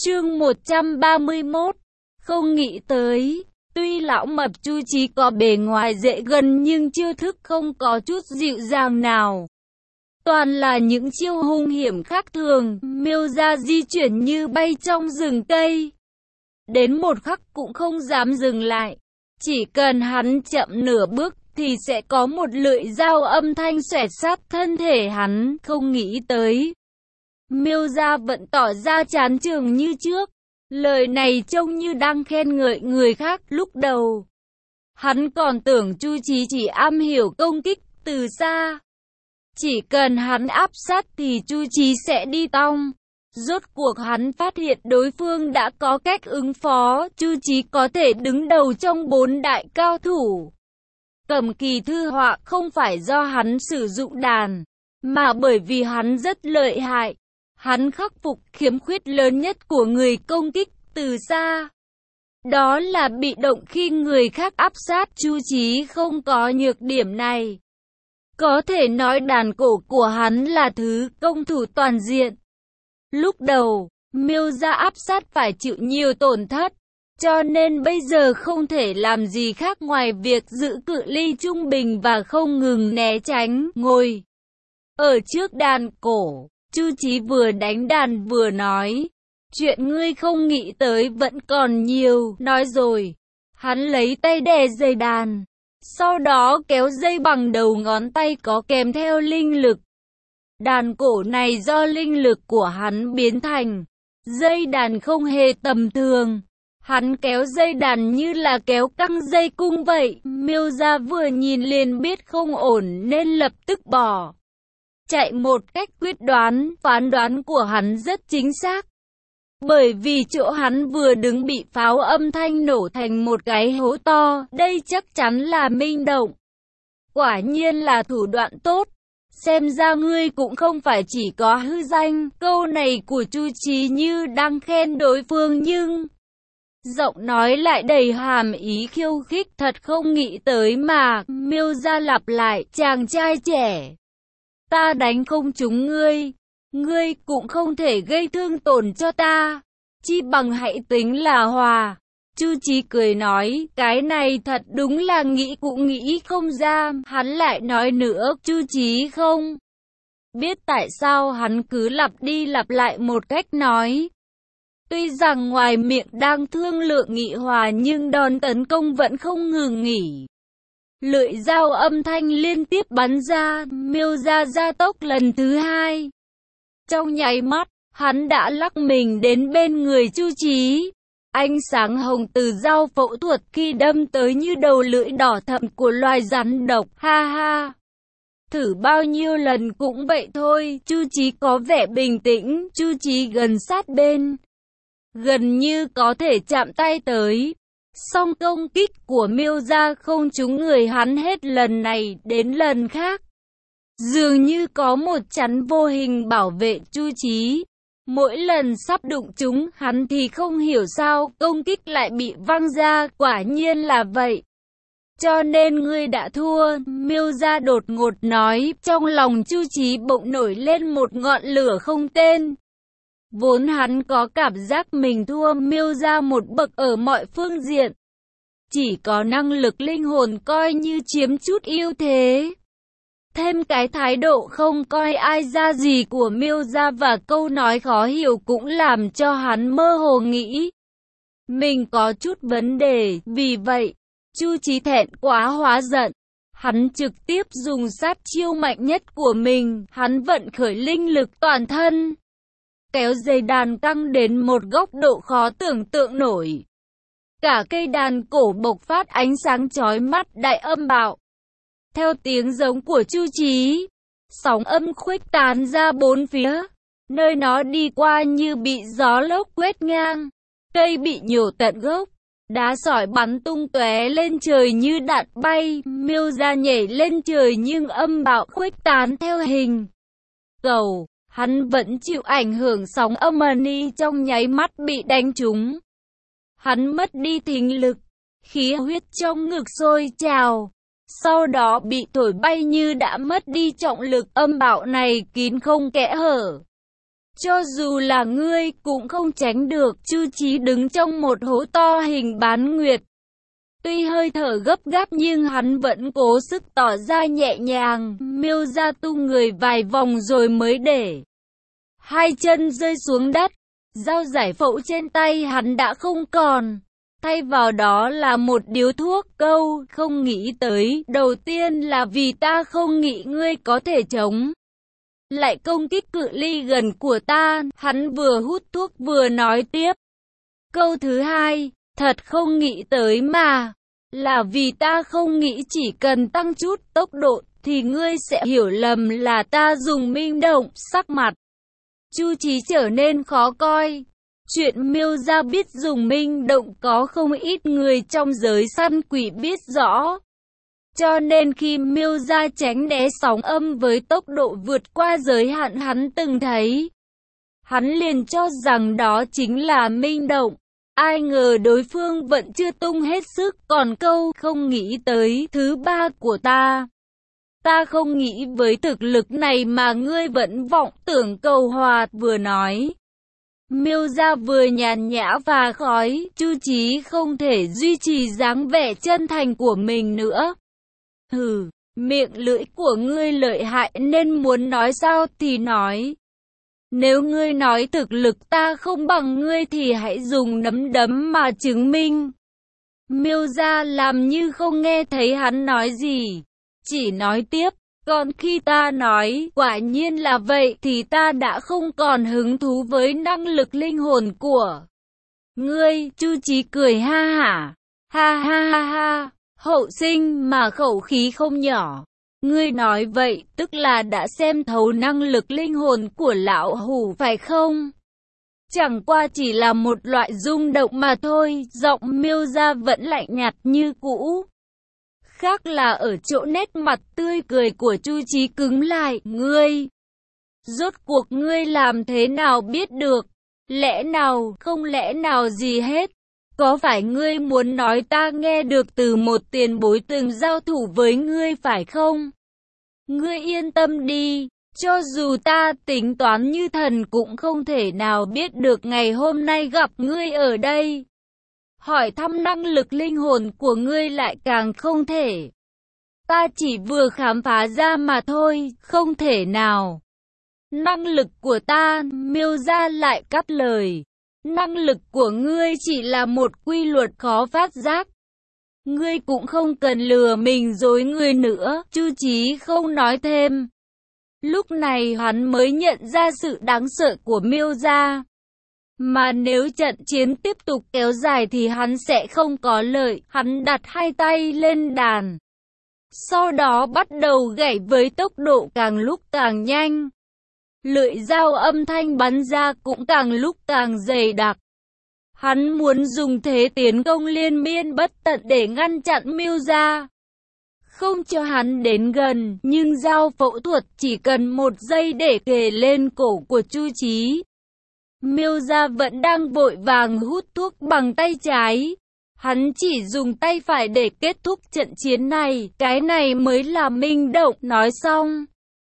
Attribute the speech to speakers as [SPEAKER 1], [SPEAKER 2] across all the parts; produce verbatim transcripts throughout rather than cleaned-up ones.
[SPEAKER 1] Chương một trăm ba mươi mốt. Không nghĩ tới, tuy lão mập Chu Chí có bề ngoài dễ gần nhưng chiêu thức không có chút dịu dàng nào. Toàn là những chiêu hung hiểm khác thường, Miêu Gia di chuyển như bay trong rừng cây. Đến một khắc cũng không dám dừng lại. Chỉ cần hắn chậm nửa bước thì sẽ có một lưỡi dao âm thanh xoẹt sát thân thể hắn, không nghĩ tới. Miêu Gia vẫn tỏ ra chán chường như trước. Lời này trông như đang khen ngợi người khác. Lúc đầu, hắn còn tưởng Chu Chí chỉ am hiểu công kích từ xa. Chỉ cần hắn áp sát thì Chu Chí sẽ đi tong. Rốt cuộc hắn phát hiện đối phương đã có cách ứng phó. Chu Chí có thể đứng đầu trong bốn đại cao thủ. Cầm kỳ thư họa không phải do hắn sử dụng đàn, mà bởi vì hắn rất lợi hại. Hắn khắc phục khiếm khuyết lớn nhất của người công kích từ xa. Đó là bị động khi người khác áp sát. Chu Chí không có nhược điểm này. Có thể nói đàn cổ của hắn là thứ công thủ toàn diện. Lúc đầu, Miêu Gia áp sát phải chịu nhiều tổn thất, cho nên bây giờ không thể làm gì khác ngoài việc giữ cự ly trung bình và không ngừng né tránh. Ngồi ở trước đàn cổ, Chu Chí vừa đánh đàn vừa nói, chuyện ngươi không nghĩ tới vẫn còn nhiều. Nói rồi, hắn lấy tay đè dây đàn, sau đó kéo dây bằng đầu ngón tay có kèm theo linh lực. Đàn cổ này do linh lực của hắn biến thành. Dây đàn không hề tầm thường. Hắn kéo dây đàn như là kéo căng dây cung vậy. Miêu Gia vừa nhìn liền biết không ổn nên lập tức bỏ chạy một cách quyết đoán. Phán đoán của hắn rất chính xác. Bởi vì chỗ hắn vừa đứng bị pháo âm thanh nổ thành một cái hố to. Đây chắc chắn là minh động. Quả nhiên là thủ đoạn tốt. Xem ra ngươi cũng không phải chỉ có hư danh. Câu này của Chu Chí như đang khen đối phương nhưng giọng nói lại đầy hàm ý khiêu khích. Thật không nghĩ tới mà. Miêu Gia lặp lại, chàng trai trẻ, ta đánh không trúng ngươi, ngươi cũng không thể gây thương tổn cho ta, chi bằng hãy tính là hòa. Chu Chí cười nói, cái này thật đúng là nghĩ cũng nghĩ không ra. Hắn lại nói nữa, Chu Chí không biết tại sao hắn cứ lặp đi lặp lại một cách nói. Tuy rằng ngoài miệng đang thương lượng nghị hòa nhưng đòn tấn công vẫn không ngừng nghỉ. Lưỡi dao âm thanh liên tiếp bắn ra, Miêu Gia gia tốc lần thứ hai. Trong nháy mắt, hắn đã lắc mình đến bên người Chu Chí. Ánh sáng hồng từ dao phẫu thuật khi đâm tới như đầu lưỡi đỏ thẫm của loài rắn độc. Ha ha! Thử bao nhiêu lần cũng vậy thôi. Chu Chí có vẻ bình tĩnh. Chu Chí gần sát bên, gần như có thể chạm tay tới. Song công kích của Miêu Gia không trúng người hắn hết lần này đến lần khác. Dường như có một chắn vô hình bảo vệ Chu Chí. Mỗi lần sắp đụng chúng hắn thì không hiểu sao công kích lại bị văng ra. Quả nhiên là vậy. Cho nên ngươi đã thua. Miêu Gia đột ngột nói. Trong lòng Chu Chí bỗng nổi lên một ngọn lửa không tên. Vốn hắn có cảm giác mình thua Miêu Gia một bậc ở mọi phương diện. Chỉ có năng lực linh hồn coi như chiếm chút ưu thế. Thêm cái thái độ không coi ai ra gì của Miêu Gia và câu nói khó hiểu cũng làm cho hắn mơ hồ nghĩ mình có chút vấn đề. Vì vậy, Chu Chí thẹn quá hóa giận. Hắn trực tiếp dùng sát chiêu mạnh nhất của mình. Hắn vận khởi linh lực toàn thân, kéo dây đàn căng đến một góc độ khó tưởng tượng nổi. Cả cây đàn cổ bộc phát ánh sáng chói mắt đại âm bạo. Theo tiếng giống của Chu Chí, sóng âm khuếch tán ra bốn phía. Nơi nó đi qua như bị gió lốc quét ngang. Cây bị nhổ tận gốc. Đá sỏi bắn tung tóe lên trời như đạn bay. Miêu Gia nhảy lên trời nhưng âm bạo khuếch tán theo hình cầu. Hắn vẫn chịu ảnh hưởng sóng âm ni trong nháy mắt bị đánh trúng. Hắn mất đi thính lực, khí huyết trong ngực sôi trào. Sau đó bị thổi bay như đã mất đi trọng lực. Âm bạo này kín không kẽ hở. Cho dù là ngươi cũng không tránh được. Chu Chí đứng trong một hố to hình bán nguyệt. Tuy hơi thở gấp gáp nhưng hắn vẫn cố sức tỏ ra nhẹ nhàng. Miêu Gia tung người vài vòng rồi mới để hai chân rơi xuống đất. Dao giải phẫu trên tay hắn đã không còn. Thay vào đó là một điếu thuốc. Câu không nghĩ tới đầu tiên là vì ta không nghĩ ngươi có thể chống lại công kích cự ly gần của ta. Hắn vừa hút thuốc vừa nói tiếp. Câu thứ hai, thật không nghĩ tới mà. Là vì ta không nghĩ chỉ cần tăng chút tốc độ thì ngươi sẽ hiểu lầm là ta dùng minh động. Sắc mặt Chu Chí trở nên khó coi. Chuyện Miêu Gia biết dùng minh động có không ít người trong giới săn quỷ biết rõ. Cho nên khi Miêu Gia tránh né sóng âm với tốc độ vượt qua giới hạn hắn từng thấy, hắn liền cho rằng đó chính là minh động. Ai ngờ đối phương vẫn chưa tung hết sức. Còn câu không nghĩ tới thứ ba của ta, ta không nghĩ với thực lực này mà ngươi vẫn vọng tưởng cầu hòa. Vừa nói, Miêu Gia vừa nhàn nhã và khói. Chu Chí không thể duy trì dáng vẻ chân thành của mình nữa. Hừ, miệng lưỡi của ngươi lợi hại nên muốn nói sao thì nói. Nếu ngươi nói thực lực ta không bằng ngươi thì hãy dùng nắm đấm mà chứng minh. Miêu Gia làm như không nghe thấy hắn nói gì, chỉ nói tiếp. Còn khi ta nói quả nhiên là vậy thì ta đã không còn hứng thú với năng lực linh hồn của ngươi. Chu Chí cười ha hả. Ha ha ha ha. Hậu sinh mà khẩu khí không nhỏ. Ngươi nói vậy tức là đã xem thấu năng lực linh hồn của lão hủ phải không? Chẳng qua chỉ là một loại rung động mà thôi. Giọng Miêu Gia vẫn lạnh nhạt như cũ. Khác là ở chỗ nét mặt tươi cười của Chu Chí cứng lại. Ngươi, rốt cuộc ngươi làm thế nào biết được? Lẽ nào, không lẽ nào gì hết? Có phải ngươi muốn nói ta nghe được từ một tiền bối từng giao thủ với ngươi phải không? Ngươi yên tâm đi, cho dù ta tính toán như thần cũng không thể nào biết được ngày hôm nay gặp ngươi ở đây. Hỏi thăm năng lực linh hồn của ngươi lại càng không thể. Ta chỉ vừa khám phá ra mà thôi, không thể nào. Năng lực của ta, Miêu Gia lại cắt lời. Năng lực của ngươi chỉ là một quy luật khó phát giác. Ngươi cũng không cần lừa mình dối người nữa. Chu Chí không nói thêm. Lúc này hắn mới nhận ra sự đáng sợ của Miêu Gia. Mà nếu trận chiến tiếp tục kéo dài thì hắn sẽ không có lợi. Hắn đặt hai tay lên đàn, sau đó bắt đầu gảy với tốc độ càng lúc càng nhanh. Lưỡi dao âm thanh bắn ra cũng càng lúc càng dày đặc. Hắn muốn dùng thế tiến công liên miên bất tận để ngăn chặn Miêu Gia, không cho hắn đến gần. Nhưng dao phẫu thuật chỉ cần một giây để kề lên cổ của Chu Chí. Miêu Gia vẫn đang vội vàng hút thuốc bằng tay trái. Hắn chỉ dùng tay phải để kết thúc trận chiến này. Cái này mới là minh động. Nói xong,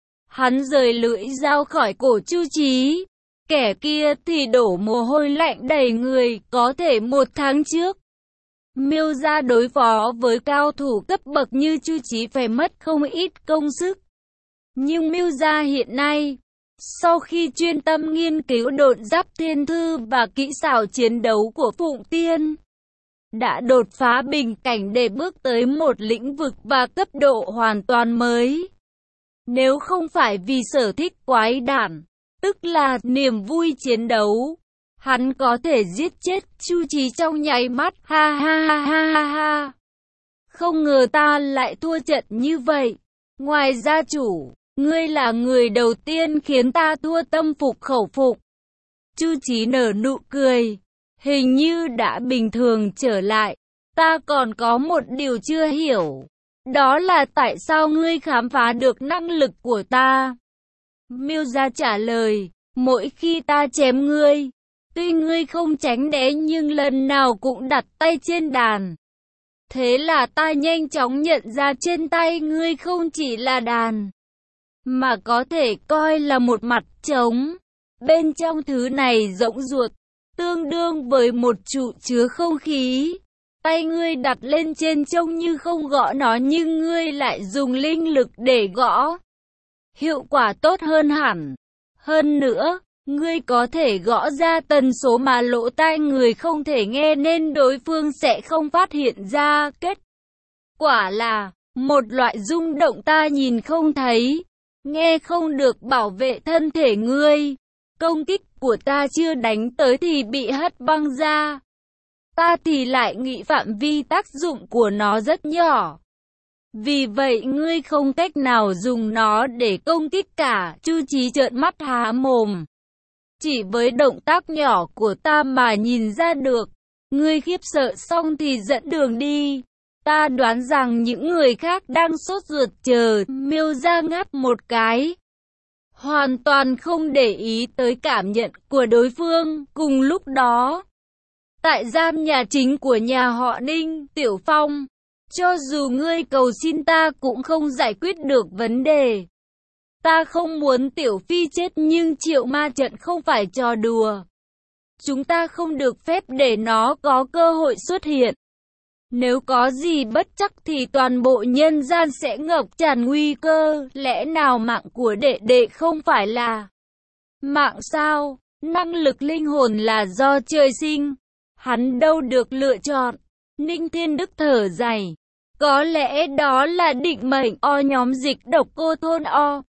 [SPEAKER 1] hắn rời lưỡi dao khỏi cổ Chu Chí. Kẻ kia thì đổ mồ hôi lạnh đầy người. Có thể một tháng trước, Miêu Gia đối phó với cao thủ cấp bậc như Chu Chí phải mất không ít công sức. Nhưng Miêu Gia hiện nay, sau khi chuyên tâm nghiên cứu độn giáp thiên thư và kỹ xảo chiến đấu của Phụng Tiên, đã đột phá bình cảnh để bước tới một lĩnh vực và cấp độ hoàn toàn mới. Nếu không phải vì sở thích quái đản, tức là niềm vui chiến đấu, hắn có thể giết chết Chu Chí trong nháy mắt. Ha ha ha ha ha ha. Không ngờ ta lại thua trận như vậy. Ngoài gia chủ, ngươi là người đầu tiên khiến ta thua tâm phục khẩu phục. Chu Chí nở nụ cười, hình như đã bình thường trở lại. Ta còn có một điều chưa hiểu. Đó là tại sao ngươi khám phá được năng lực của ta? Miêu Gia trả lời, mỗi khi ta chém ngươi, tuy ngươi không tránh né nhưng lần nào cũng đặt tay trên đàn. Thế là ta nhanh chóng nhận ra trên tay ngươi không chỉ là đàn, mà có thể coi là một mặt trống. Bên trong thứ này rỗng ruột, tương đương với một trụ chứa không khí. Tay ngươi đặt lên trên trông như không gõ nó nhưng ngươi lại dùng linh lực để gõ. Hiệu quả tốt hơn hẳn. Hơn nữa, ngươi có thể gõ ra tần số mà lỗ tai người không thể nghe nên đối phương sẽ không phát hiện ra. Kết quả là một loại rung động ta nhìn không thấy, nghe không được, bảo vệ thân thể ngươi. Công kích của ta chưa đánh tới thì bị hất văng ra. Ta thì lại nghĩ phạm vi tác dụng của nó rất nhỏ. Vì vậy ngươi không cách nào dùng nó để công kích cả. Chu Chí trợn mắt há mồm. Chỉ với động tác nhỏ của ta mà nhìn ra được. Ngươi khiếp sợ xong thì dẫn đường đi. Ta đoán rằng những người khác đang sốt ruột chờ Miêu Gia ngáp một cái, hoàn toàn không để ý tới cảm nhận của đối phương. Cùng lúc đó, tại gian nhà chính của nhà họ Ninh, Tiểu Phong, cho dù ngươi cầu xin ta cũng không giải quyết được vấn đề. Ta không muốn Tiểu Phi chết nhưng triệu ma trận không phải trò đùa. Chúng ta không được phép để nó có cơ hội xuất hiện. Nếu có gì bất trắc thì toàn bộ nhân gian sẽ ngập tràn nguy cơ. Lẽ nào mạng của đệ đệ không phải là mạng sao? Năng lực linh hồn là do trời sinh, hắn đâu được lựa chọn. Ninh Thiên Đức thở dài. Có lẽ đó là định mệnh. O nhóm dịch độc cô thôn O.